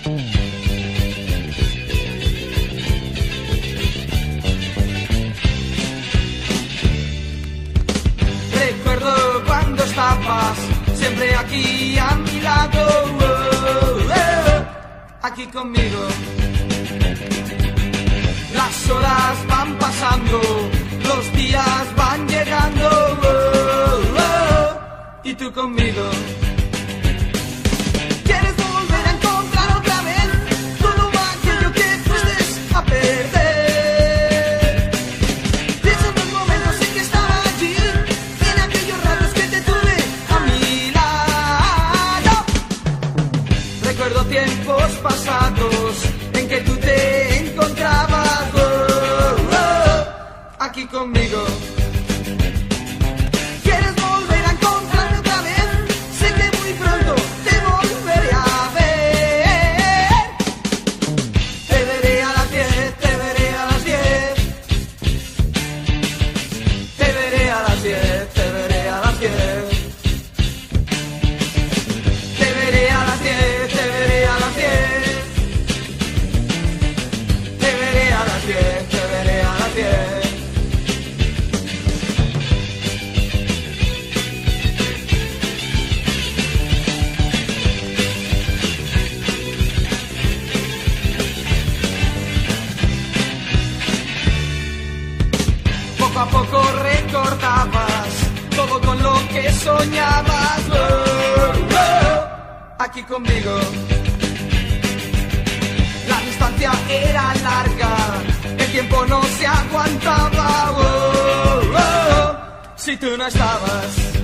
Recuerdo cuando estabas siempre aquí a mi lado, aquí conmigo. Las horas van pasando, los días van llegando, y tú conmigo. ¿Quieres volver a encontrar otra vez todo aquello que fuiste a perder? Piensa en los momentos en que estaba allí, en aquellos ratos que te tuve a mi lado. Recuerdo tiempos pasados en que tú te encontrabas aquí conmigo. ¿Quieres volver a encontrarme otra vez? Sé que muy pronto te volveré a ver. Te veré a las 10, te veré a las 10. Te veré a las 10, te veré a las 10. Te veré a las 10, te veré a las 10. Te veré a las 10, te veré a las 10. Poco a poco recordabas todo con lo que soñabas, aquí conmigo. La distancia era larga, el tiempo no se aguantaba, si tú no estabas.